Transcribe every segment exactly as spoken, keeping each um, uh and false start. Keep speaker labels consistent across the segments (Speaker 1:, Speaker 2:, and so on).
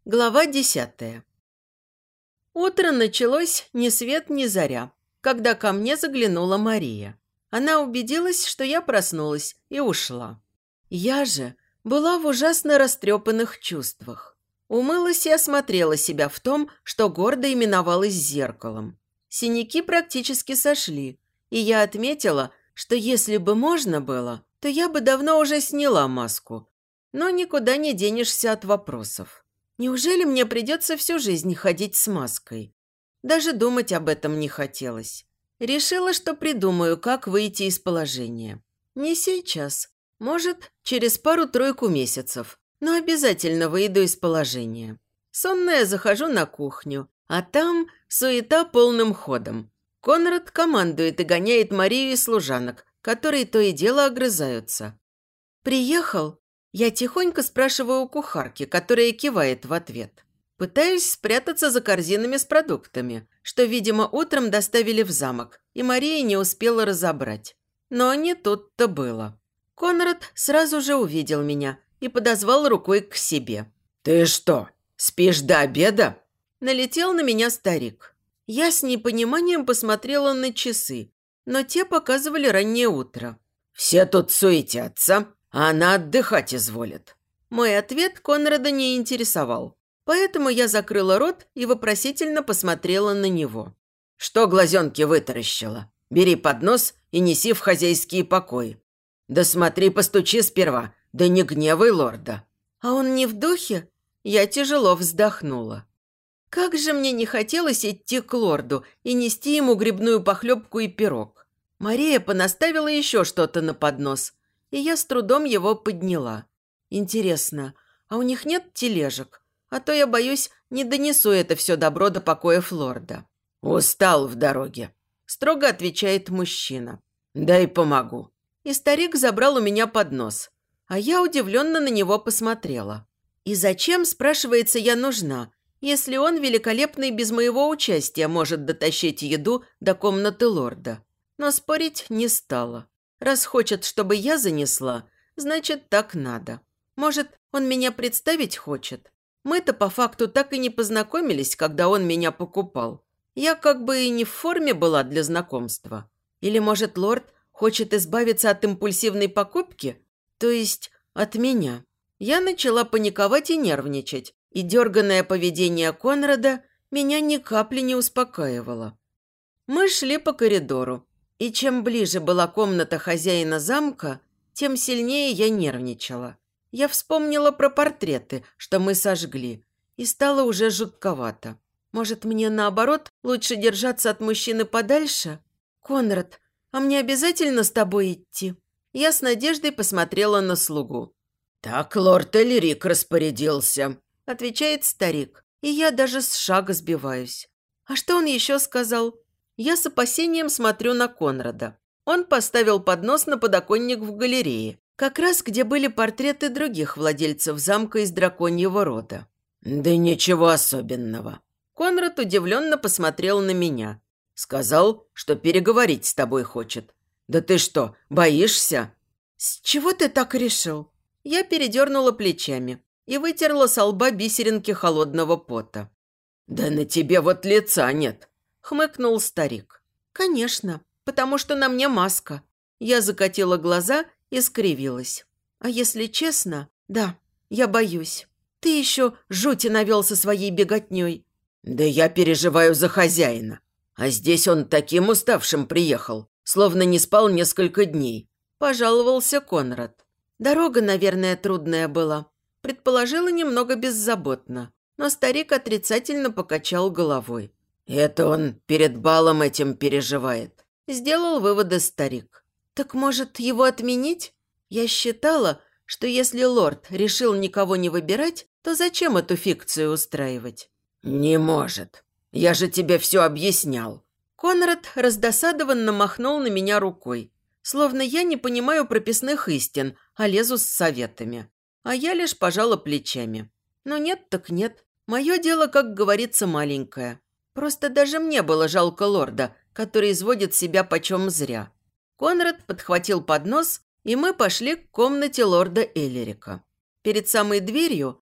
Speaker 1: Глава десятая. Утро началось ни свет ни заря, когда ко мне заглянула Мария. Она убедилась, что я проснулась, и ушла. Я же была в ужасно растрепанных чувствах. Умылась и осмотрела себя в том, что гордо именовалось зеркалом. Синяки практически сошли, и я отметила, что если бы можно было, то я бы давно уже сняла маску. Но никуда не денешься от вопросов. Неужели мне придется всю жизнь ходить с маской? Даже думать об этом не хотелось. Решила, что придумаю, как выйти из положения. Не сейчас. Может, через пару-тройку месяцев. Но обязательно выйду из положения. Сонная захожу на кухню, а там суета полным ходом. Конрад командует и гоняет Марию и служанок, которые то и дело огрызаются. «Приехал?» Я тихонько спрашиваю у кухарки, которая кивает в ответ. Пытаюсь спрятаться за корзинами с продуктами, что, видимо, утром доставили в замок, и Мария не успела разобрать. Но не тут-то было. Конрад сразу же увидел меня и подозвал рукой к себе.
Speaker 2: «Ты что, спишь до обеда?»
Speaker 1: Налетел на меня старик. Я с непониманием посмотрела на часы, но те показывали раннее утро.
Speaker 2: «Все тут суетятся, а она отдыхать изволит».
Speaker 1: Мой ответ Конрада не интересовал, поэтому я закрыла рот и вопросительно посмотрела на него.
Speaker 2: «Что глазенки вытаращила? Бери поднос и неси в хозяйские покои. Да смотри, постучи сперва, да не гневай лорда».
Speaker 1: «А он не в духе?» Я тяжело вздохнула. Как же мне не хотелось идти к лорду и нести ему грибную похлебку и пирог. Мария понаставила еще что-то на поднос, и я с трудом его подняла. Интересно, а у них нет тележек? А то я, боюсь, не донесу это все добро до покоев лорда.
Speaker 2: «Устал в дороге», –
Speaker 1: строго отвечает мужчина.
Speaker 2: «Дай помогу».
Speaker 1: И старик забрал у меня поднос, а я удивленно на него посмотрела. И зачем, спрашивается, я нужна, если он великолепно и без моего участия может дотащить еду до комнаты лорда? Но спорить не стала. Раз хочет, чтобы я занесла, значит, так надо. Может, он меня представить хочет? Мы-то по факту так и не познакомились, когда он меня покупал. Я как бы и не в форме была для знакомства. Или, может, лорд хочет избавиться от импульсивной покупки? То есть от меня. Я начала паниковать и нервничать, и дерганное поведение Конрада меня ни капли не успокаивало. Мы шли по коридору. И чем ближе была комната хозяина замка, тем сильнее я нервничала. Я вспомнила про портреты, что мы сожгли, и стало уже жутковато. Может, мне, наоборот, лучше держаться от мужчины подальше? «Конрад, а мне обязательно с тобой идти?» Я с надеждой посмотрела на слугу.
Speaker 2: «Так лорд Эльрик распорядился», –
Speaker 1: отвечает старик, и я даже с шага сбиваюсь. «А что он еще сказал?» Я с опасением смотрю на Конрада. Он поставил поднос на подоконник в галерее, как раз где были портреты других владельцев замка из драконьего рода.
Speaker 2: «Да ничего особенного».
Speaker 1: Конрад удивленно посмотрел на меня.
Speaker 2: «Сказал, что переговорить с тобой хочет. Да ты что, боишься?»
Speaker 1: «С чего ты так решил?» Я передернула плечами и вытерла со лба бисеринки холодного пота.
Speaker 2: «Да на тебе вот лица нет», –
Speaker 1: хмыкнул старик. «Конечно, потому что на мне маска». Я закатила глаза и скривилась. «А если честно, да, я боюсь. Ты еще жути навел со своей беготней».
Speaker 2: «Да я переживаю за хозяина. А здесь он таким уставшим приехал, словно не спал несколько дней», – пожаловался Конрад. «Дорога, наверное, трудная была», – предположила немного беззаботно, но старик отрицательно покачал головой. «Это он перед балом этим переживает», –
Speaker 1: сделал выводы старик. «Так, может, его отменить? Я считала, что если лорд решил никого не выбирать, то зачем эту фикцию устраивать?»
Speaker 2: «Не может. Я же тебе все объяснял».
Speaker 1: Конрад раздосадованно махнул на меня рукой, словно я не понимаю прописных истин, а лезу с советами. А я лишь пожала плечами. Но нет так нет. Мое дело, как говорится, маленькое. Просто даже мне было жалко лорда, который изводит себя почем зря. Конрад подхватил поднос, и мы пошли к комнате лорда Эллерика. Перед самой дверью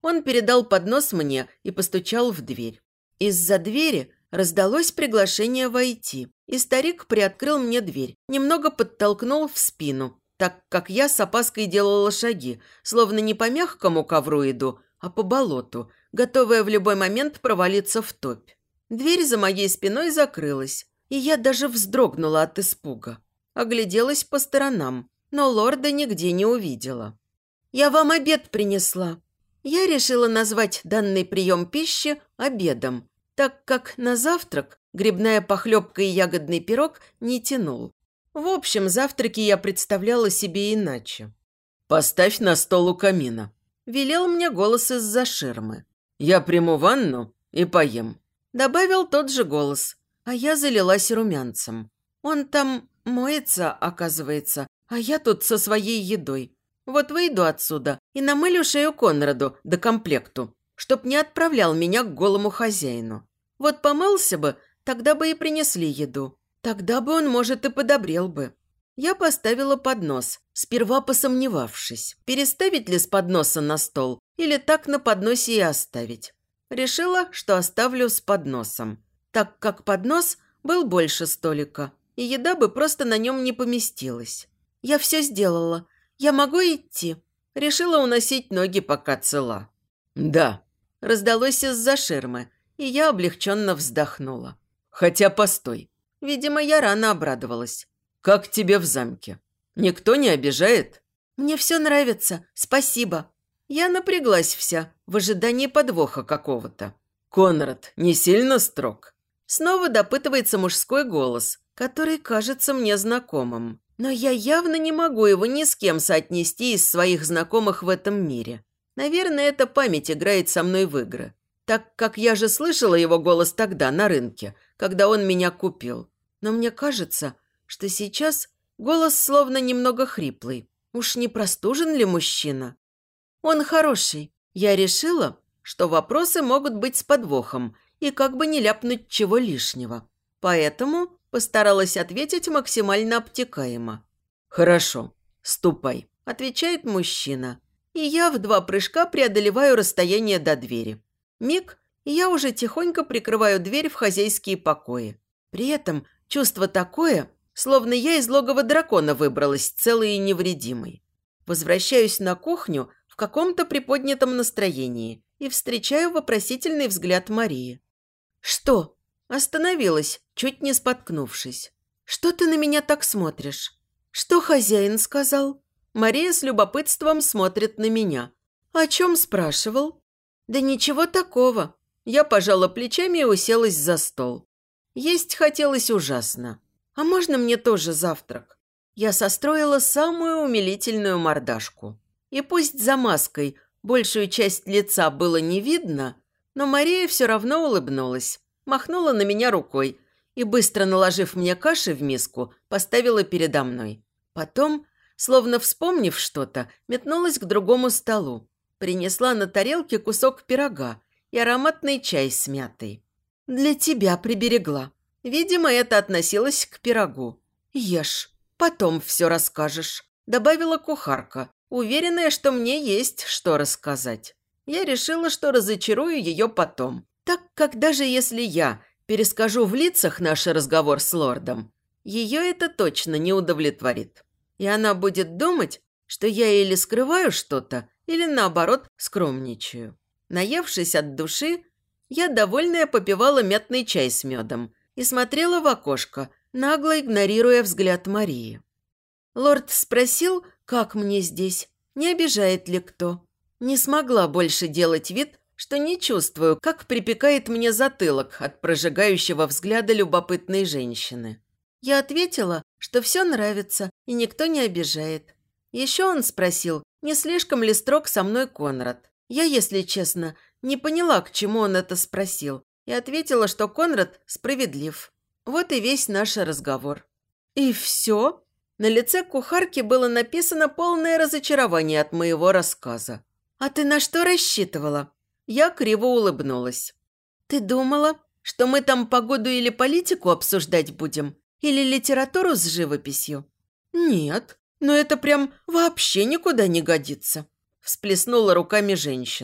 Speaker 1: Он передал поднос мне и постучал в дверь. Из-за двери раздалось приглашение войти, и старик приоткрыл мне дверь, немного подтолкнул в спину, так как я с опаской делала шаги, словно не по мягкому ковру иду, а по болоту, готовая в любой момент провалиться в топь. Дверь за моей спиной закрылась, и я даже вздрогнула от испуга. Огляделась по сторонам, но лорда нигде не увидела. «Я вам обед принесла». Я решила назвать данный прием пищи обедом, так как на завтрак грибная похлебка и ягодный пирог не тянул. В общем, завтраки я представляла себе иначе.
Speaker 2: «Поставь на стол у камина»,
Speaker 1: – велел мне голос из-за ширмы.
Speaker 2: «Я приму ванну и поем»,
Speaker 1: – добавил тот же голос, а я залилась румянцем. Он там моется, оказывается, а я тут со своей едой. Вот выйду отсюда и намылю шею Конраду до комплекту, чтоб не отправлял меня к голому хозяину. Вот помылся бы, тогда бы и принесли еду. Тогда бы он, может, и подобрел бы. Я поставила поднос, сперва посомневавшись, переставить ли с подноса на стол или так на подносе и оставить. Решила, что оставлю с подносом, так как поднос был больше столика, и еда бы просто на нем не поместилась. Я все сделала. Я могу идти? Решила уносить ноги, пока цела.
Speaker 2: «Да»,
Speaker 1: – раздалось из-за ширмы, и я облегченно вздохнула.
Speaker 2: «Хотя постой».
Speaker 1: Видимо, я рано обрадовалась.
Speaker 2: «Как тебе в замке? Никто не обижает?»
Speaker 1: «Мне все нравится, спасибо». Я напряглась вся, в ожидании подвоха какого-то.
Speaker 2: «Конрад не сильно строг?»
Speaker 1: Снова допытывается мужской голос, который кажется мне знакомым. Но я явно не могу его ни с кем соотнести из своих знакомых в этом мире. Наверное, эта память играет со мной в игры. Так как я же слышала его голос тогда, на рынке, когда он меня купил. Но мне кажется, что сейчас голос словно немного хриплый. Уж не простужен ли мужчина? Он хороший. Я решила, что вопросы могут быть с подвохом и как бы не ляпнуть чего лишнего. Поэтому постаралась ответить максимально обтекаемо.
Speaker 2: «Хорошо, ступай»,
Speaker 1: – отвечает мужчина. И я в два прыжка преодолеваю расстояние до двери. Миг, и я уже тихонько прикрываю дверь в хозяйские покои. При этом чувство такое, словно я из логова дракона выбралась целой и невредимой. Возвращаюсь на кухню в каком-то приподнятом настроении и встречаю вопросительный взгляд Марии. «Что?» Остановилась, чуть не споткнувшись. «Что ты на меня так смотришь?» «Что хозяин сказал?» Мария с любопытством смотрит на меня. «О чем спрашивал?» «Да ничего такого». Я пожала плечами и уселась за стол. Есть хотелось ужасно. «А можно мне тоже завтрак?» Я состроила самую умилительную мордашку. И пусть за маской большую часть лица было не видно, но Мария все равно улыбнулась. Махнула на меня рукой и, быстро наложив мне каши в миску, поставила передо мной. Потом, словно вспомнив что-то, метнулась к другому столу. Принесла на тарелке кусок пирога и ароматный чай с мятой. «Для тебя приберегла». Видимо, это относилось к пирогу. «Ешь, потом все расскажешь», – добавила кухарка, уверенная, что мне есть что рассказать. Я решила, что разочарую ее потом. Так как даже если я перескажу в лицах наш разговор с лордом, ее это точно не удовлетворит. И она будет думать, что я или скрываю что-то, или наоборот скромничаю. Наевшись от души, я, довольная, попивала мятный чай с медом и смотрела в окошко, нагло игнорируя взгляд Марии. Лорд спросил, как мне здесь, не обижает ли кто. Не смогла больше делать вид, что не чувствую, как припекает мне затылок от прожигающего взгляда любопытной женщины. Я ответила, что все нравится и никто не обижает. Еще он спросил, не слишком ли строг со мной Конрад. Я, если честно, не поняла, к чему он это спросил, и ответила, что Конрад справедлив. Вот и весь наш разговор. И все? На лице кухарки было написано полное разочарование от моего рассказа. «А ты на что рассчитывала?» Я криво улыбнулась. «Ты думала, что мы там погоду или политику обсуждать будем? Или литературу с живописью?» «Нет, но это прям вообще никуда не годится», – всплеснула руками женщина.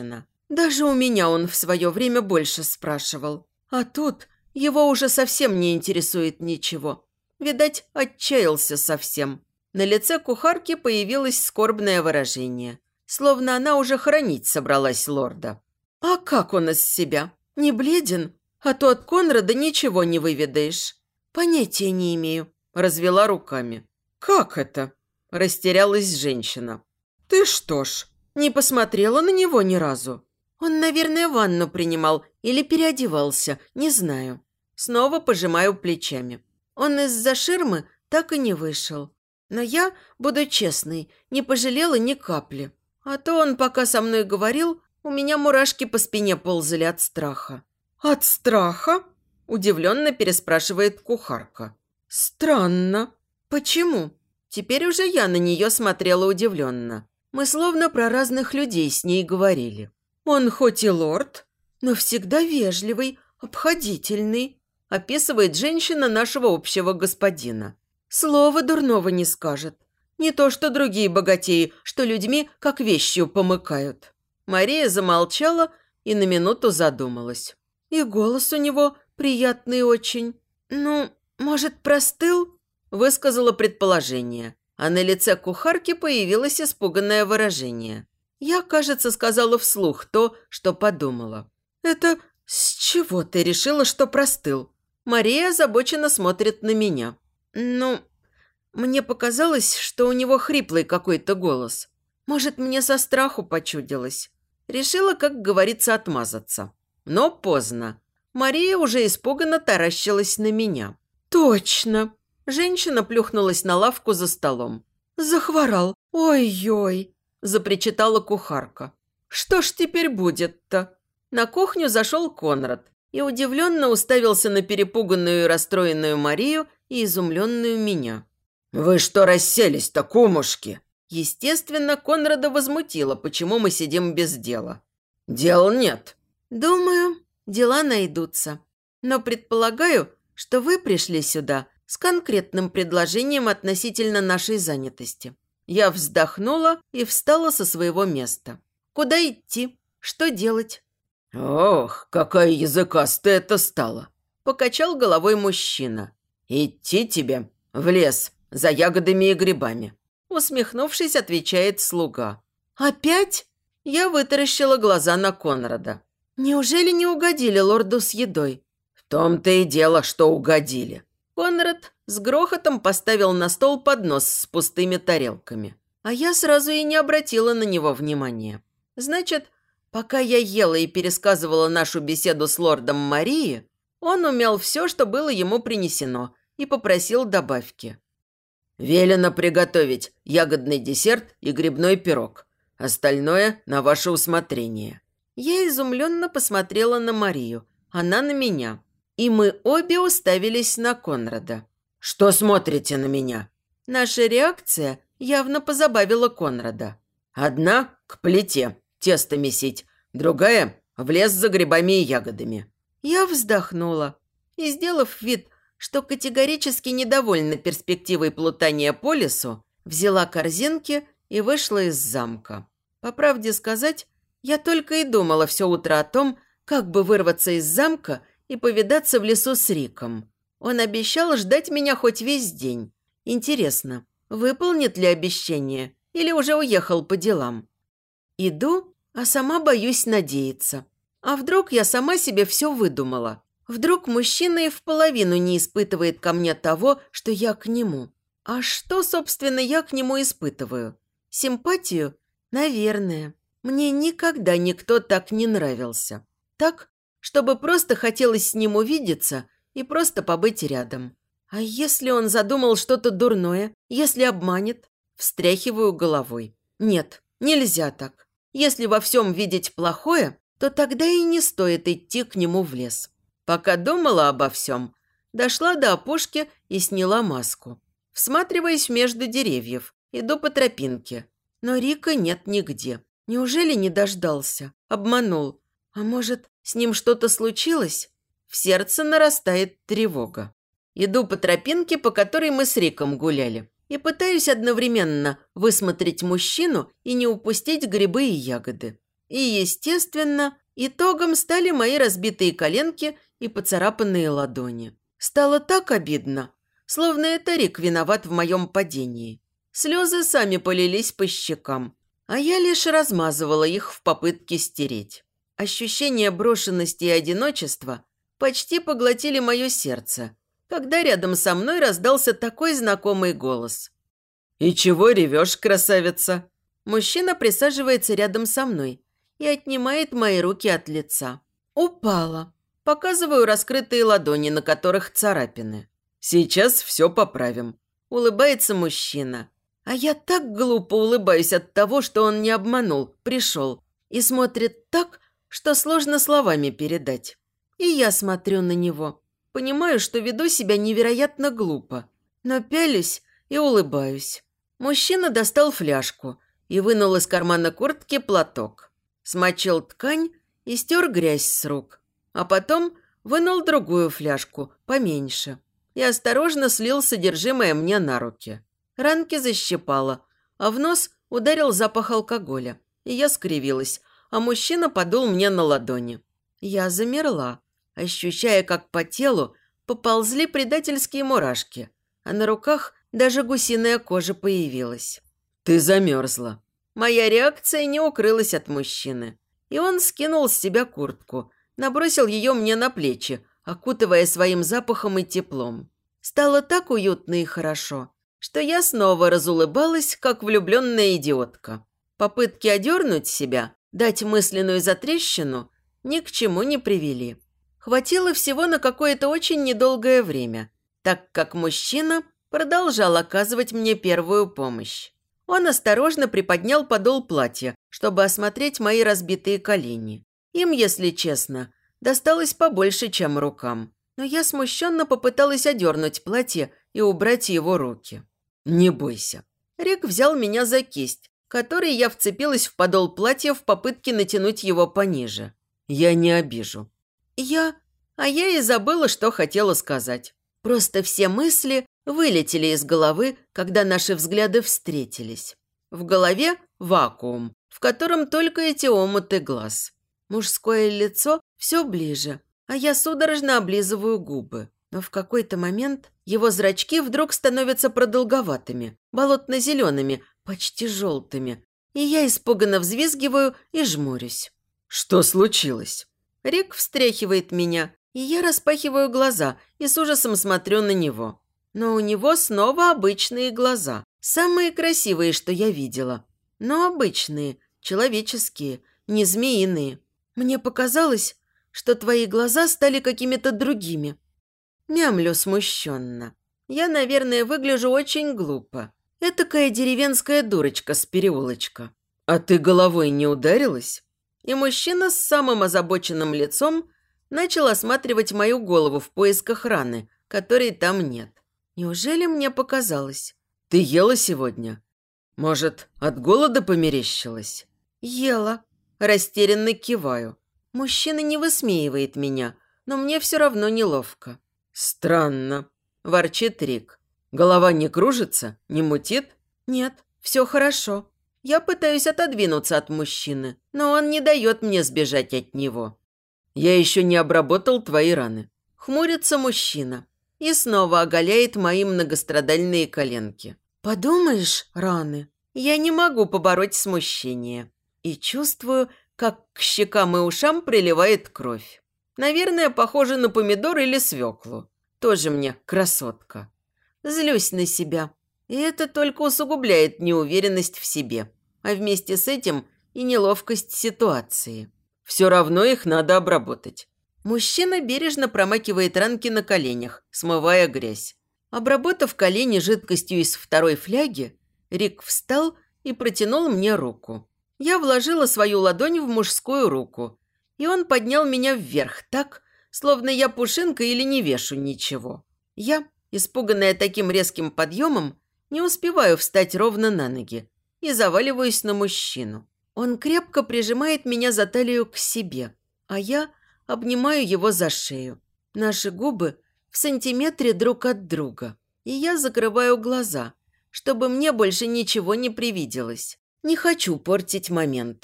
Speaker 1: Даже у меня он в свое время больше спрашивал. А тут его уже совсем не интересует ничего. Видать, отчаялся совсем. На лице кухарки появилось скорбное выражение. Словно она уже хоронить собралась лорда. А как он из себя? Не бледен? А то от Конрада ничего не выведаешь. Понятия не имею. Развела руками. Как это? Растерялась женщина. Ты что ж, не посмотрела на него ни разу? Он, наверное, ванну принимал или переодевался, не знаю. Снова пожимаю плечами. Он из-за ширмы так и не вышел. Но я, буду честной, не пожалела ни капли. А то он, пока со мной говорил, у меня мурашки по спине ползали от страха. «От страха?» – удивленно переспрашивает кухарка. «Странно. Почему?» Теперь уже я на нее смотрела удивленно. Мы словно про разных людей с ней говорили. «Он хоть и лорд, но всегда вежливый, обходительный», – описывает женщина нашего общего господина. «Слова дурного не скажет. Не то что другие богатеи, что людьми как вещью помыкают». Мария замолчала и на минуту задумалась. И голос у него приятный очень. «Ну, может, простыл?» – высказала предположение. А на лице кухарки появилось испуганное выражение. Я, кажется, сказала вслух то, что подумала. «Это с чего ты решила, что простыл?» Мария озабоченно смотрит на меня. «Ну, мне показалось, что у него хриплый какой-то голос. Может, мне со страху почудилось». Решила, как говорится, отмазаться. Но поздно. Мария уже испуганно таращилась на меня. «Точно!» Женщина плюхнулась на лавку за столом. «Захворал. Ой-ой!» запричитала кухарка. «Что ж теперь будет-то?» На кухню зашел Конрад и удивленно уставился на перепуганную и расстроенную Марию и изумленную меня.
Speaker 2: «Вы что расселись-то, кумушки?»
Speaker 1: Естественно, Конрада возмутило, почему мы сидим без дела.
Speaker 2: «Дел нет».
Speaker 1: «Думаю, дела найдутся. Но предполагаю, что вы пришли сюда с конкретным предложением относительно нашей занятости». Я вздохнула и встала со своего места. «Куда идти? Что делать?»
Speaker 2: «Ох, какая языкастая это стала!»
Speaker 1: Покачал головой мужчина.
Speaker 2: «Идти тебе в лес за ягодами и грибами».
Speaker 1: Усмехнувшись, отвечает слуга. «Опять?» Я вытаращила глаза на Конрада. «Неужели не угодили лорду с едой?»
Speaker 2: «В том-то и дело, что угодили».
Speaker 1: Конрад с грохотом поставил на стол поднос с пустыми тарелками. А я сразу и не обратила на него внимания. Значит, пока я ела и пересказывала нашу беседу с лордом Марии, он умел все, что было ему принесено, и попросил добавки.
Speaker 2: «Велено приготовить ягодный десерт и грибной пирог. Остальное на ваше усмотрение».
Speaker 1: Я изумленно посмотрела на Марию, она на меня. И мы обе уставились на Конрада.
Speaker 2: «Что смотрите на меня?»
Speaker 1: Наша реакция явно позабавила Конрада.
Speaker 2: «Одна к плите тесто месить, другая в лес за грибами и ягодами».
Speaker 1: Я вздохнула и, сделав вид, что категорически недовольна перспективой плутания по лесу, взяла корзинки и вышла из замка. По правде сказать, я только и думала все утро о том, как бы вырваться из замка и повидаться в лесу с Риком. Он обещал ждать меня хоть весь день. Интересно, выполнит ли обещание или уже уехал по делам? Иду, а сама боюсь надеяться. А вдруг я сама себе все выдумала? Вдруг мужчина и в половину не испытывает ко мне того, что я к нему? А что, собственно, я к нему испытываю? Симпатию? Наверное. Мне никогда никто так не нравился. Так, чтобы просто хотелось с ним увидеться и просто побыть рядом. А если он задумал что-то дурное? Если обманет? Встряхиваю головой. Нет, нельзя так. Если во всем видеть плохое, то тогда и не стоит идти к нему в лес. Пока думала обо всем, дошла до опушки и сняла маску. Всматриваясь между деревьев, иду по тропинке. Но Рика нет нигде. Неужели не дождался? Обманул. А может, с ним что-то случилось? В сердце нарастает тревога. Иду по тропинке, по которой мы с Риком гуляли, и пытаюсь одновременно высмотреть мужчину и не упустить грибы и ягоды. И, естественно, итогом стали мои разбитые коленки и поцарапанные ладони. Стало так обидно, словно это Рик виноват в моем падении. Слезы сами полились по щекам, а я лишь размазывала их в попытке стереть. Ощущение брошенности и одиночества почти поглотили мое сердце, когда рядом со мной раздался такой знакомый голос.
Speaker 2: «И чего ревешь, красавица?»
Speaker 1: Мужчина присаживается рядом со мной и отнимает мои руки от лица. Упала. Показываю раскрытые ладони, на которых царапины.
Speaker 2: «Сейчас все поправим»,
Speaker 1: – улыбается мужчина. А я так глупо улыбаюсь от того, что он не обманул, пришел. И смотрит так, что сложно словами передать. И я смотрю на него. Понимаю, что веду себя невероятно глупо. Но пялюсь и улыбаюсь. Мужчина достал фляжку и вынул из кармана куртки платок. Смочил ткань и стер грязь с рук. А потом вынул другую фляжку, поменьше. И осторожно слил содержимое мне на руки. Ранки защипало, а в нос ударил запах алкоголя. И я скривилась, а мужчина подул мне на ладони. Я замерла, ощущая, как по телу поползли предательские мурашки, а на руках даже гусиная кожа появилась.
Speaker 2: «Ты замерзла».
Speaker 1: Моя реакция не укрылась от мужчины. И он скинул с себя куртку, набросил ее мне на плечи, окутывая своим запахом и теплом. Стало так уютно и хорошо, что я снова разулыбалась, как влюбленная идиотка. Попытки одернуть себя, дать мысленную затрещину, ни к чему не привели. Хватило всего на какое-то очень недолгое время, так как мужчина продолжал оказывать мне первую помощь. Он осторожно приподнял подол платья, чтобы осмотреть мои разбитые колени. Им, если честно, досталось побольше, чем рукам. Но я смущенно попыталась одернуть платье и убрать его руки.
Speaker 2: «Не бойся».
Speaker 1: Рик взял меня за кисть, которой я вцепилась в подол платья в попытке натянуть его пониже.
Speaker 2: «Я не обижу».
Speaker 1: Я... А я и забыла, что хотела сказать. Просто все мысли вылетели из головы, когда наши взгляды встретились. В голове вакуум, в котором только эти омуты глаз. Мужское лицо все ближе, а я судорожно облизываю губы. Но в какой-то момент его зрачки вдруг становятся продолговатыми, болотно-зелеными, почти желтыми. И я испуганно взвизгиваю и жмурюсь.
Speaker 2: «Что случилось?»
Speaker 1: Рик встряхивает меня, и я распахиваю глаза и с ужасом смотрю на него. Но у него снова обычные глаза. Самые красивые, что я видела. Но обычные, человеческие, не змеиные. Мне показалось, что твои глаза стали какими-то другими. Мямлю смущенно. Я, наверное, выгляжу очень глупо. Этакая деревенская дурочка с переулочка.
Speaker 2: «А ты головой не ударилась?»
Speaker 1: И мужчина с самым озабоченным лицом начал осматривать мою голову в поисках раны, которой там нет. Неужели мне показалось?
Speaker 2: «Ты ела сегодня? Может, от голода померещилась?»
Speaker 1: «Ела». Растерянно киваю. Мужчина не высмеивает меня, но мне все равно неловко.
Speaker 2: «Странно»,
Speaker 1: – ворчит Рик.
Speaker 2: «Голова не кружится? Не мутит?»
Speaker 1: «Нет, все хорошо». Я пытаюсь отодвинуться от мужчины, но он не дает мне сбежать от него.
Speaker 2: «Я еще не обработал твои раны».
Speaker 1: Хмурится мужчина и снова оголяет мои многострадальные коленки. «Подумаешь, раны». Я не могу побороть смущение. И чувствую, как к щекам и ушам приливает кровь. Наверное, похоже на помидор или свеклу. Тоже мне красотка. Злюсь на себя. И это только усугубляет неуверенность в себе. А вместе с этим и неловкость ситуации.
Speaker 2: Все равно их надо обработать.
Speaker 1: Мужчина бережно промакивает ранки на коленях, смывая грязь. Обработав колени жидкостью из второй фляги, Рик встал и протянул мне руку. Я вложила свою ладонь в мужскую руку, и он поднял меня вверх так, словно я пушинка или не вешу ничего. Я, испуганная таким резким подъемом, не успеваю встать ровно на ноги и заваливаюсь на мужчину. Он крепко прижимает меня за талию к себе, а я обнимаю его за шею. Наши губы в сантиметре друг от друга, и я закрываю глаза, чтобы мне больше ничего не привиделось. Не хочу портить момент.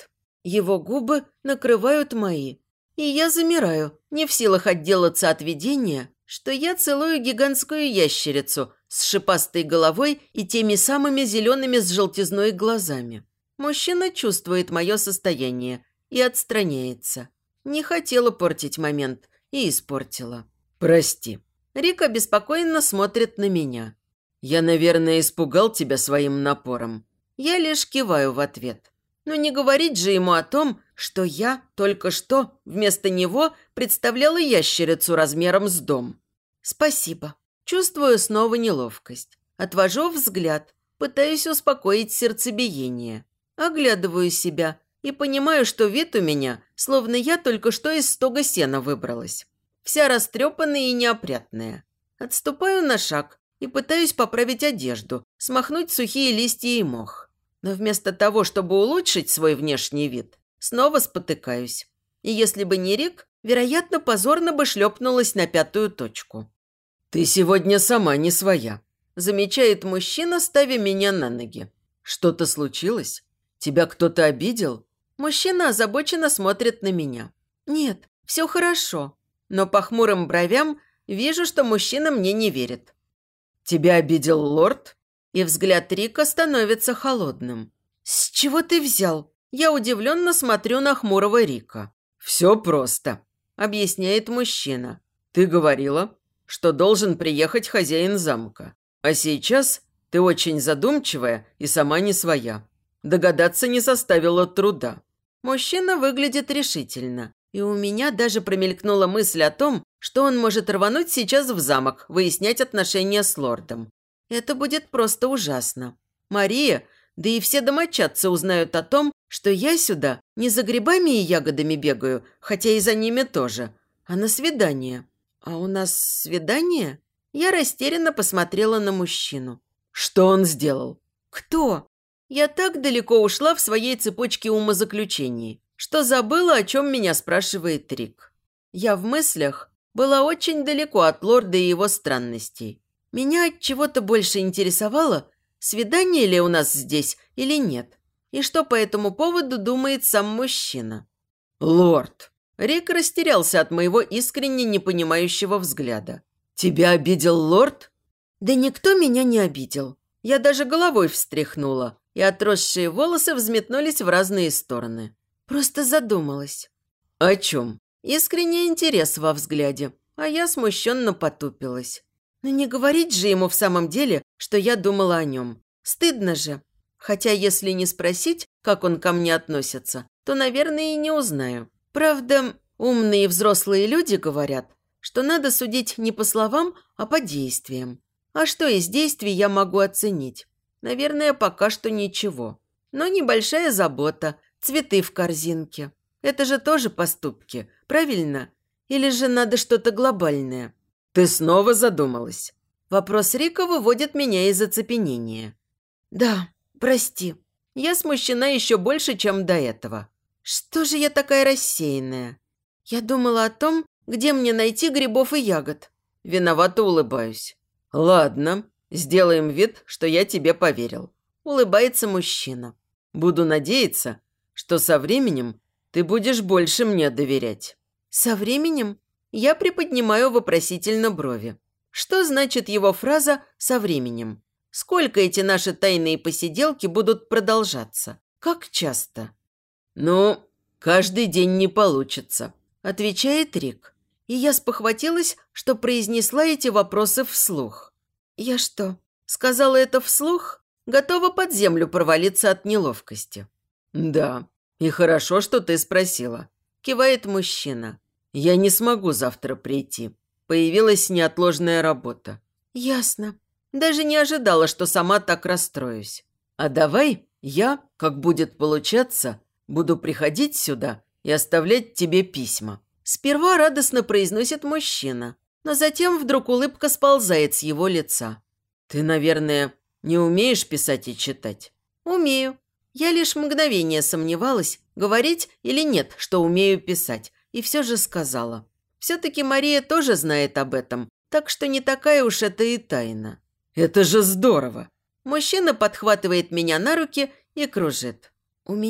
Speaker 1: Его губы накрывают мои. И я замираю, не в силах отделаться от видения, что я целую гигантскую ящерицу с шипастой головой и теми самыми зелеными с желтизной глазами. Мужчина чувствует мое состояние и отстраняется. Не хотела портить момент и испортила.
Speaker 2: «Прости».
Speaker 1: Рик обеспокоенно смотрит на меня.
Speaker 2: «Я, наверное, испугал тебя своим напором».
Speaker 1: Я лишь киваю в ответ. Но не говорить же ему о том, что я только что вместо него представляла ящерицу размером с дом. Спасибо. Чувствую снова неловкость. Отвожу взгляд, пытаюсь успокоить сердцебиение. Оглядываю себя и понимаю, что вид у меня, словно я только что из стога сена выбралась. Вся растрепанная и неопрятная. Отступаю на шаг и пытаюсь поправить одежду, смахнуть сухие листья и мох. Но вместо того, чтобы улучшить свой внешний вид, снова спотыкаюсь. И если бы не Рик, вероятно, позорно бы шлепнулась на пятую точку.
Speaker 2: «Ты сегодня сама не своя»,
Speaker 1: – замечает мужчина, ставя меня на ноги.
Speaker 2: «Что-то случилось? Тебя кто-то обидел?»
Speaker 1: Мужчина озабоченно смотрит на меня. «Нет, все хорошо». Но по хмурым бровям вижу, что мужчина мне не верит.
Speaker 2: «Тебя обидел лорд?»
Speaker 1: И взгляд Рика становится холодным. «С чего ты взял?» Я удивленно смотрю на хмурого Рика.
Speaker 2: «Все просто», –
Speaker 1: объясняет мужчина.
Speaker 2: «Ты говорила, что должен приехать хозяин замка. А сейчас ты очень задумчивая и сама не своя. Догадаться не составило труда».
Speaker 1: Мужчина выглядит решительно. И у меня даже промелькнула мысль о том, что он может рвануть сейчас в замок, выяснять отношения с лордом. Это будет просто ужасно. Мария, да и все домочадцы узнают о том, что я сюда не за грибами и ягодами бегаю, хотя и за ними тоже, а на свидание. А у нас свидание? Я растерянно посмотрела на мужчину.
Speaker 2: Что он сделал?
Speaker 1: Кто? Я так далеко ушла в своей цепочке умозаключений, что забыла, о чем меня спрашивает Рик. Я в мыслях была очень далеко от лорда и его странностей. Меня от чего-то больше интересовало, свидание ли у нас здесь или нет, и что по этому поводу думает сам мужчина.
Speaker 2: «Лорд!»
Speaker 1: Рик растерялся от моего искренне непонимающего взгляда.
Speaker 2: «Тебя обидел лорд?»
Speaker 1: «Да никто меня не обидел. Я даже головой встряхнула, и отросшие волосы взметнулись в разные стороны. Просто задумалась».
Speaker 2: «О чем?»
Speaker 1: Искренний интерес во взгляде, а я смущенно потупилась. Но не говорить же ему в самом деле, что я думала о нем. Стыдно же. Хотя если не спросить, как он ко мне относится, то, наверное, и не узнаю. Правда, умные взрослые люди говорят, что надо судить не по словам, а по действиям. А что из действий я могу оценить? Наверное, пока что ничего. Но небольшая забота, цветы в корзинке. Это же тоже поступки, правильно? Или же надо что-то глобальное?
Speaker 2: «Ты снова задумалась?»
Speaker 1: Вопрос Рика выводит меня из оцепенения. «Да, прости. Я смущена еще больше, чем до этого. Что же я такая рассеянная? Я думала о том, где мне найти грибов и ягод».
Speaker 2: Виновато улыбаюсь. «Ладно, сделаем вид, что я тебе поверил».
Speaker 1: Улыбается мужчина.
Speaker 2: «Буду надеяться, что со временем ты будешь больше мне доверять».
Speaker 1: «Со временем?» Я приподнимаю вопросительно брови. Что значит его фраза «со временем»? Сколько эти наши тайные посиделки будут продолжаться? Как часто?
Speaker 2: «Ну, каждый день не получится»,
Speaker 1: – отвечает Рик. И я спохватилась, что произнесла эти вопросы вслух. «Я что, сказала это вслух? Готова под землю провалиться от неловкости».
Speaker 2: «Да, и хорошо, что ты спросила», –
Speaker 1: кивает мужчина.
Speaker 2: «Я не смогу завтра прийти. Появилась неотложная работа».
Speaker 1: «Ясно. Даже не ожидала, что сама так расстроюсь.
Speaker 2: А давай я, как будет получаться, буду приходить сюда и оставлять тебе письма».
Speaker 1: Сперва радостно произносит мужчина, но затем вдруг улыбка сползает с его лица.
Speaker 2: «Ты, наверное, не умеешь писать и читать?»
Speaker 1: «Умею. Я лишь мгновение сомневалась, говорить или нет, что умею писать, и все же сказала. Все-таки Мария тоже знает об этом, так что не такая уж это и тайна».
Speaker 2: «Это же здорово!»
Speaker 1: Мужчина подхватывает меня на руки и кружит. У меня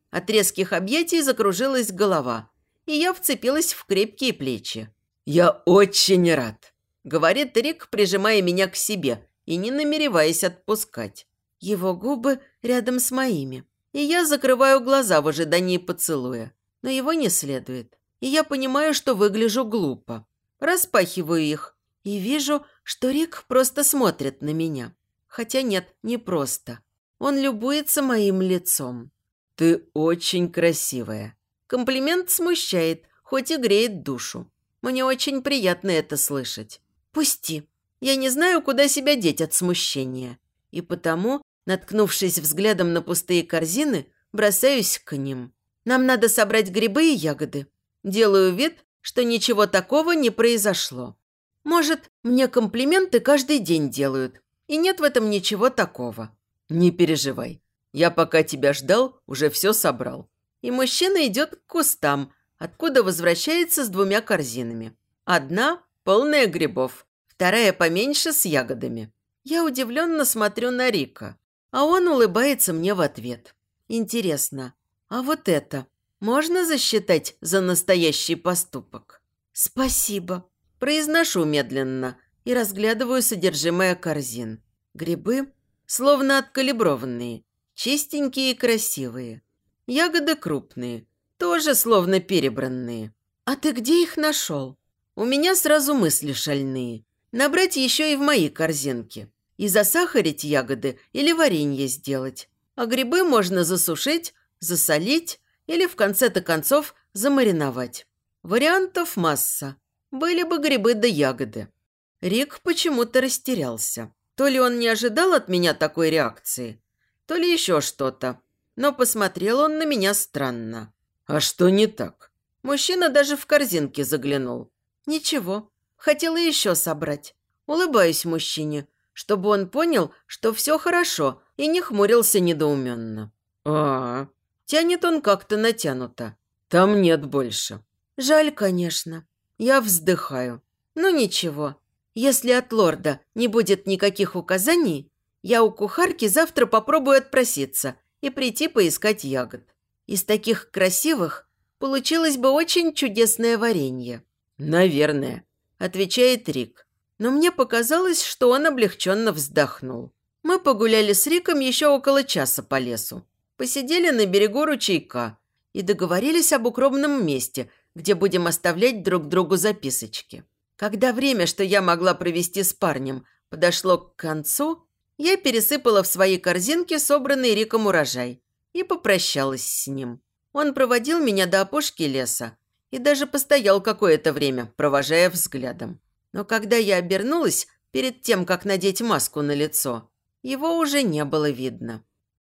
Speaker 1: От резких объятий закружилась голова, и я вцепилась в крепкие плечи.
Speaker 2: «Я очень рад»,
Speaker 1: – говорит Рик, прижимая меня к себе и не намереваясь отпускать. Его губы рядом с моими, и я закрываю глаза в ожидании поцелуя, но его не следует. И я понимаю, что выгляжу глупо. Распахиваю их и вижу, что Рик просто смотрит на меня. Хотя нет, не просто. Он любуется моим лицом.
Speaker 2: «Ты очень красивая».
Speaker 1: Комплимент смущает, хоть и греет душу. Мне очень приятно это слышать. Пусти. Я не знаю, куда себя деть от смущения. И потому, наткнувшись взглядом на пустые корзины, бросаюсь к ним. Нам надо собрать грибы и ягоды. Делаю вид, что ничего такого не произошло. Может, мне комплименты каждый день делают, и нет в этом ничего такого.
Speaker 2: «Не переживай. Я пока тебя ждал, уже все собрал».
Speaker 1: И мужчина идет к кустам, откуда возвращается с двумя корзинами. Одна полная грибов, вторая поменьше с ягодами. Я удивленно смотрю на Рика, а он улыбается мне в ответ. Интересно, а вот это можно засчитать за настоящий поступок? «Спасибо», – произношу медленно и разглядываю содержимое корзин. Грибы словно откалиброванные, чистенькие и красивые. Ягоды крупные, тоже словно перебранные. «А ты где их нашел?» У меня сразу мысли шальные. Набрать еще и в мои корзинки. И засахарить ягоды или варенье сделать. А грибы можно засушить, засолить или в конце-то концов замариновать. Вариантов масса. Были бы грибы да ягоды. Рик почему-то растерялся. То ли он не ожидал от меня такой реакции, то ли еще что-то. Но посмотрел он на меня странно.
Speaker 2: «А что не так?»
Speaker 1: Мужчина даже в корзинке заглянул. «Ничего, хотела еще собрать». Улыбаюсь мужчине, чтобы он понял, что все хорошо, и не хмурился недоуменно.
Speaker 2: «А-а-а».
Speaker 1: Тянет он как-то натянуто.
Speaker 2: «Там нет больше».
Speaker 1: Жаль, конечно. Я вздыхаю. Ну ничего. Если от лорда не будет никаких указаний, я у кухарки завтра попробую отпроситься и прийти поискать ягод. Из таких красивых получилось бы очень чудесное варенье.
Speaker 2: «Наверное», –
Speaker 1: отвечает Рик. Но мне показалось, что он облегченно вздохнул. Мы погуляли с Риком еще около часа по лесу. Посидели на берегу ручейка и договорились об укромном месте, где будем оставлять друг другу записочки. Когда время, что я могла провести с парнем, подошло к концу, я пересыпала в свои корзинки собранный Риком урожай и попрощалась с ним. Он проводил меня до опушки леса и даже постоял какое-то время, провожая взглядом. Но когда я обернулась, перед тем, как надеть маску на лицо, его уже не было видно.